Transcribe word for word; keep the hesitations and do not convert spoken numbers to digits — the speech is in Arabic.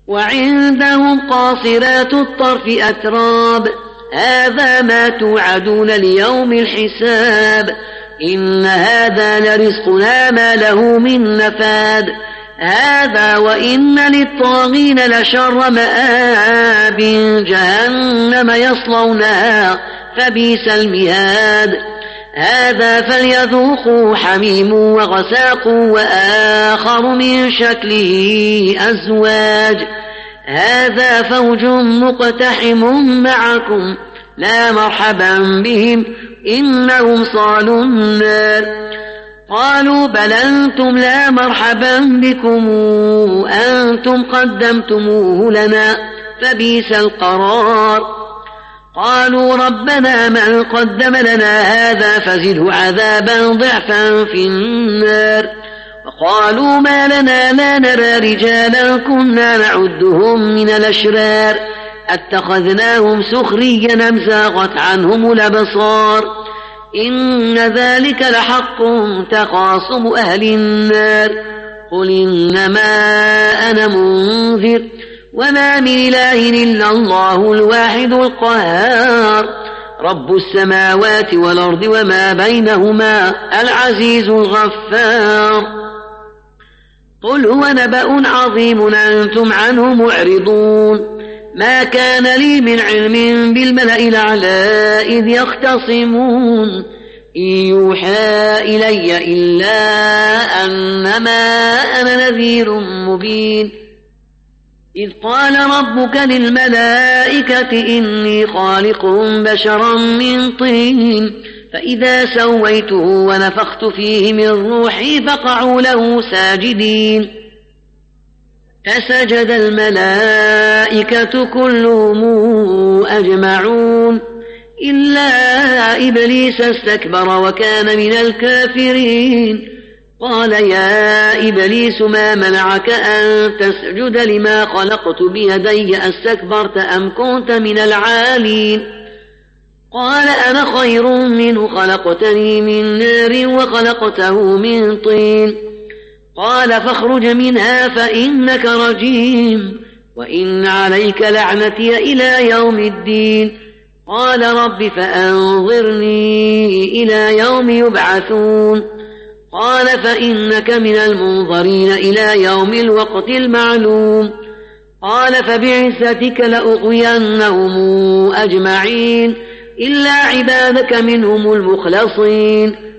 وعندهم قاصرات الطرف أتراب هذا ما توعدون ليوم الحساب إن هذا لرزقنا ما له من نفاد هذا وإن للطاغين لشر مآب جهنم يصلونها فبئس المهاد هذا فليذوقوا حميم وغساق وآخر من شكله أزواج هذا فوج مقتحم معكم لا مرحبا بهم إنهم صالوا النار قالوا بل أنتم لا مرحبا بكم أنتم قدمتموه لنا فبئس القرار قالوا ربنا من قدم لنا هذا فزده عذابا ضعفا في النار وقالوا ما لنا لا نرى رجالا كنا نعدهم من الأشرار اتخذناهم سخريا أم زاغت عنهم الأبصار إن ذلك لحق تخاصم أهل النار قل إنما أنا منذر وما من إله إلا الله الواحد القهار رب السماوات والأرض وما بينهما العزيز الغفار قل هو نبأ عظيم أنتم عنه معرضون ما كان لي من علم بالملأ الأعلى إذ يختصمون إن يوحى إلي إلا أنما أنا نذير مبين إذ قال ربك للملائكة إني خالق بشرا من طين فإذا سويته ونفخت فيه من روحي فقعوا له ساجدين فسجد الملائكة كلهم أجمعون إلا إبليس استكبر وكان من الكافرين قال يا إبليس ما منعك أن تسجد لما خلقت بيدي أستكبرت أم كنت من العالين قال أنا خير منه خلقتني من نار وخلقته من طين قال فاخرج منها فإنك رجيم وإن عليك لعنتي إلى يوم الدين قال رب فأنظرني إلى يوم يبعثون قال فإنك من المنظرين إلى يوم الوقت المعلوم قال فبعزتك لأغوينهم أجمعين إلا عبادك منهم المخلصين